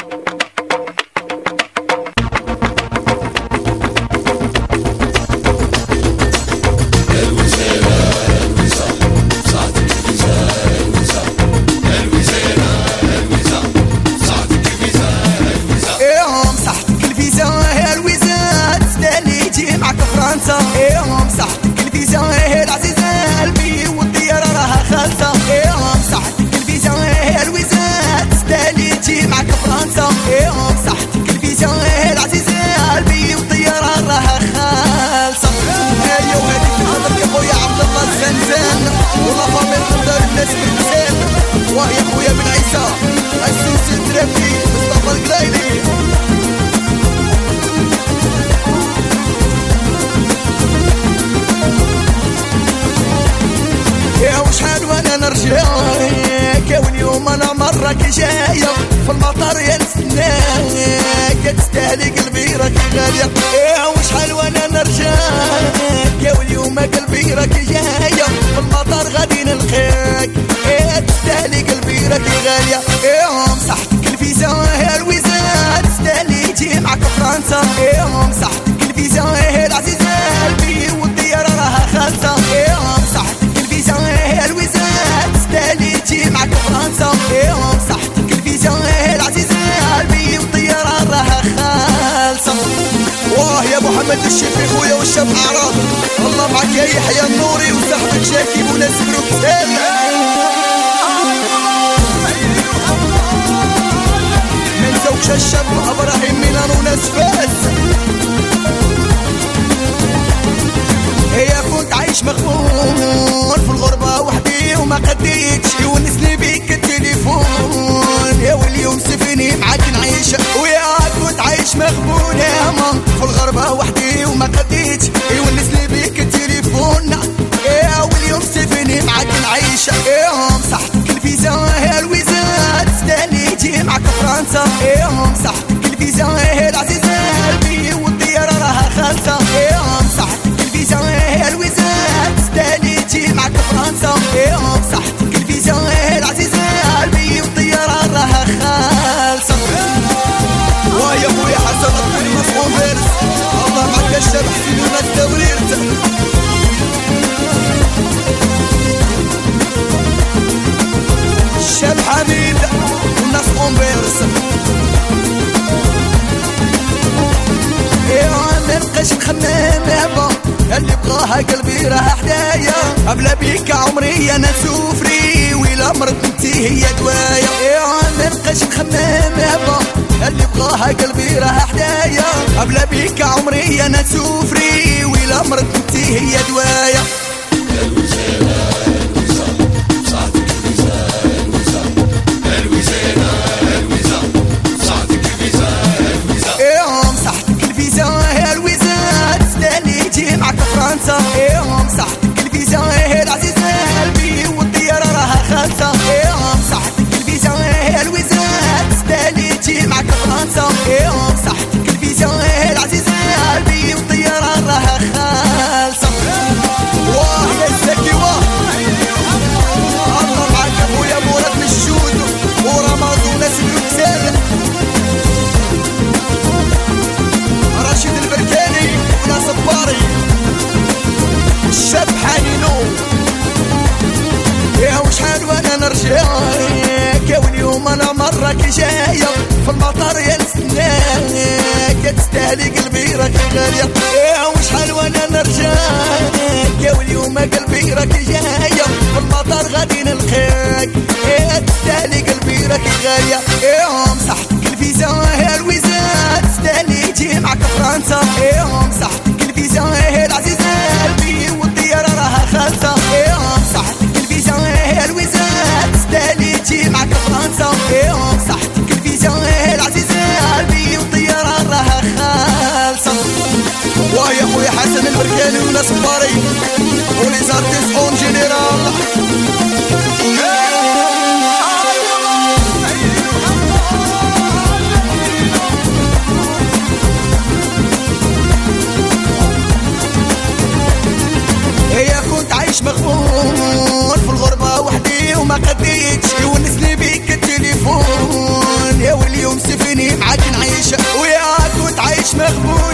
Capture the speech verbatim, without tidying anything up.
ايهم صحتك الفيزا هي العزيزة قلبي والطيارة راها خالصة. ايهم صحتك الفيزا هي الويزات تستاهلي تجي معك فرنسا. ايهم صحتك الفيزا هي العزيزة قلبي والطيارة راها خالصة. ايوا وهاديك نهضر يا خويا عبد الله الزنزان والله فامي نقدر الناس بالمثال. واه يا خويا بن عيسى السوسي الترابي مصطفى القلايلي. وشحال وانا نرجعك واليوم انا مرك جايه في المطار يا نستناك تستاهلي قلبي راكي غاليه. وشحال وانا نرجعك واليوم قلبي راكي جايه في المطار غادي نلقاك تستاهلي قلبي راكي غاليه. ايهم صحتك الفيزا هي الويزا تستاهلي تجي معك فرنسا. ايهم صحتك الفيزا هي العزيزه قلبي والطياره راها خالصه. ايهم صحتك الفيزا هي الويزات تستاهلي تجي معك فرنسا. ايهم صحتك الفيزا هي العزيزة قلبي والطيارة راها خالصة. واه يا محمد الشيخ خويا والشاب اعراض الله معك يا يحيى النوري وصاحبك شاكي وناس بروكسل. ما نساوكش الشاب ابراهيم ميلان وناس فاس. هي كنت عايش مخمون في الغربة وحدي وما قديتش يونسني بيك التليفون. يا واليوم سيبني معاك نعيش ويا كنت عايش مخمون يا مام في الغربة وحدي وما قديتش يونسني بيك التليفون. يا واليوم سيبني معاك نعيش. ايهم صحتك الفيزا هي الويزا تستاهلي تجي معك فرنسا. ايهم صحتك الفيزا هي العزيزة قلبي والطيارة راها خالصة. ايهم صحتك الفيزا هي الويزات تستاهلي تجي معك فرنسا. ايهم صحتك الفيزا هي العزيزة قلبي والطيارة راها خالصة. ويا خويا حسن الطريق مصحون فارس الله معك يا الشاب حسين وناس توريرت. الشاب حميد والناس فارس. ايوا منبقاش نخمم يابا اللي بغاها قلبي راه حدايا. قبل بيك عمري انا سوفري ويلا مرت انتي هي دوايا. ايوا منبقاش نخمم يابا اللي بغاها قلبي راه حدايا. قبل بيك عمري انا سوفري ويلا مرت انتي هي دوايا. فرنسا. ايهم صحتك الفيزا هي العزيزة قلبي والطيارة راها خالصة. ايهم صحتك الفيزا هي الويزات تستاهلي تجي معك فرنسا. ايهم صحتك الفيزا هي العزيزة قلبي والطيارة راها خالصة. واه يا الزكي واه الله معك يا خويا مراد من الشود ورمض وناس بروكسل. رشيد البركاني وناس الباري الشاب حنينو. يا وشحال وانا نرجعك واليوم انا مرك جايه في المطار يا نستناك تستاهلي قلبي راكي غاليه. يا وشحال وانا نرجعك واليوم قلبي راكي جايه في المطار غادي نلقاك تستاهلي قلبي راكي غاليه. ايهم صحتك الفيزا هي الويزات تستاهلي تجي معك فرنسا. ايهم صحتك الفيزا هي العزيزة قلبي والطيارة راها خالصة. ايهم صحتك الفيزا هي الويزات تستاهلي تجي معك فرنسا. ايهم صحتك الفيزا هي العزيزة قلبي والطيارة راها خالصة. واه يا خويا حسن البركاني وناس باري ولي زارتيس اون جينيرال. عايش مغبون في الغربة وحدي وما قديتش يونسني بيك التليفون. يا واليوم سيف يوصفني معاك نعيش، ويا كنت عايش مغبون